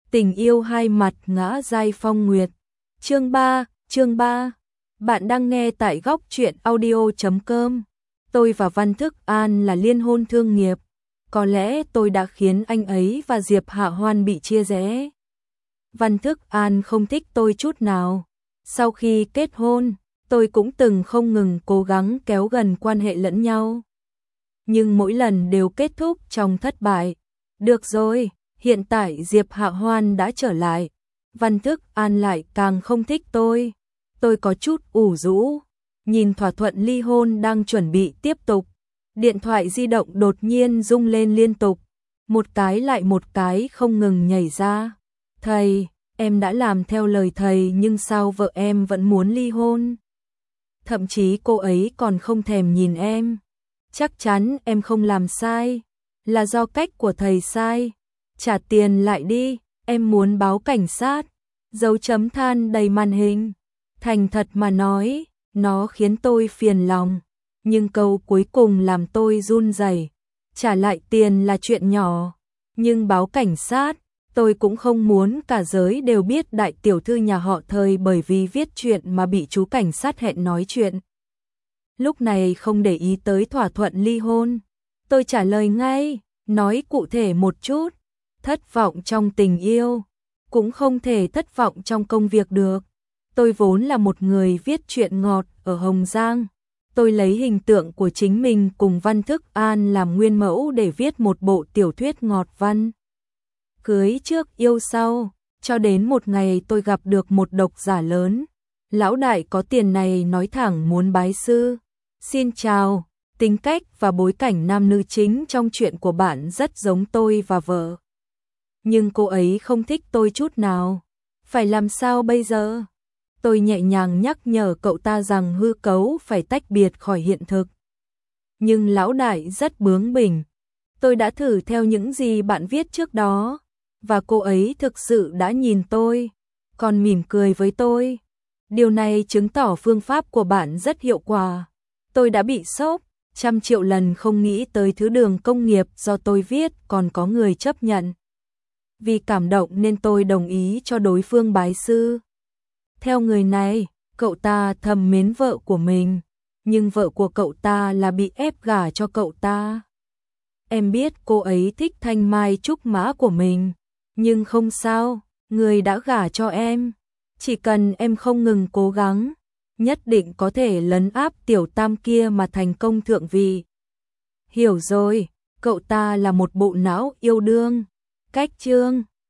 Tình yêu hai mặt ngã giai phong nguyệt. Chương 3. Bạn đang nghe tại góc truyện audio.com. Tôi và Văn Thức An là liên hôn thương nghiệp. Có lẽ tôi đã khiến anh ấy và Diệp Hạ Hoan bị chia rẽ. Văn Thức An không thích tôi chút nào. Sau khi kết hôn, tôi cũng từng không ngừng cố gắng kéo gần quan hệ lẫn nhau. Nhưng mỗi lần đều kết thúc trong thất bại. Được rồi, hiện tại Diệp Hạ Hoan đã trở lại. Văn Thức An lại càng không thích tôi. Tôi có chút ủ rũ. Nhìn thỏa thuận ly hôn đang chuẩn bị tiếp tục. Điện thoại di động đột nhiên rung lên liên tục. Một cái lại một cái không ngừng nhảy ra. Thầy, em đã làm theo lời thầy nhưng sao vợ em vẫn muốn ly hôn? Thậm chí cô ấy còn không thèm nhìn em. Chắc chắn em không làm sai. Là do cách của thầy sai. Trả tiền lại đi, em muốn báo cảnh sát. Dấu chấm than đầy màn hình. Thành thật mà nói, nó khiến tôi phiền lòng. Nhưng câu cuối cùng làm tôi run rẩy. Trả lại tiền là chuyện nhỏ. Nhưng báo cảnh sát, tôi cũng không muốn cả giới đều biết đại tiểu thư nhà họ Thời bởi vì viết chuyện mà bị chú cảnh sát hẹn nói chuyện. Lúc này không để ý tới thỏa thuận ly hôn. Tôi trả lời ngay, nói cụ thể một chút. Thất vọng trong tình yêu, cũng không thể thất vọng trong công việc được. Tôi vốn là một người viết truyện ngọt ở Hồng Giang. Tôi lấy hình tượng của chính mình cùng Văn Thức An làm nguyên mẫu để viết một bộ tiểu thuyết ngọt văn. Cưới trước yêu sau, cho đến một ngày tôi gặp được một độc giả lớn. Lão đại có tiền này nói thẳng muốn bái sư. Xin chào, tính cách và bối cảnh nam nữ chính trong chuyện của bạn rất giống tôi và vợ. Nhưng cô ấy không thích tôi chút nào. Phải làm sao bây giờ? Tôi nhẹ nhàng nhắc nhở cậu ta rằng hư cấu phải tách biệt khỏi hiện thực. Nhưng lão đại rất bướng bỉnh. Tôi đã thử theo những gì bạn viết trước đó. Và cô ấy thực sự đã nhìn tôi, còn mỉm cười với tôi. Điều này chứng tỏ phương pháp của bạn rất hiệu quả. Tôi đã bị sốc, 100 triệu lần không nghĩ tới thứ đường công nghiệp do tôi viết còn có người chấp nhận. Vì cảm động nên tôi đồng ý cho đối phương bái sư. Theo người này, cậu ta thầm mến vợ của mình, nhưng vợ của cậu ta là bị ép gả cho cậu ta. Em biết cô ấy thích thanh mai trúc mã của mình, nhưng không sao, người đã gả cho em. Chỉ cần em không ngừng cố gắng, nhất định có thể lấn áp tiểu tam kia mà thành công thượng vị. Hiểu rồi, cậu ta là một bộ não yêu đương. Cách chương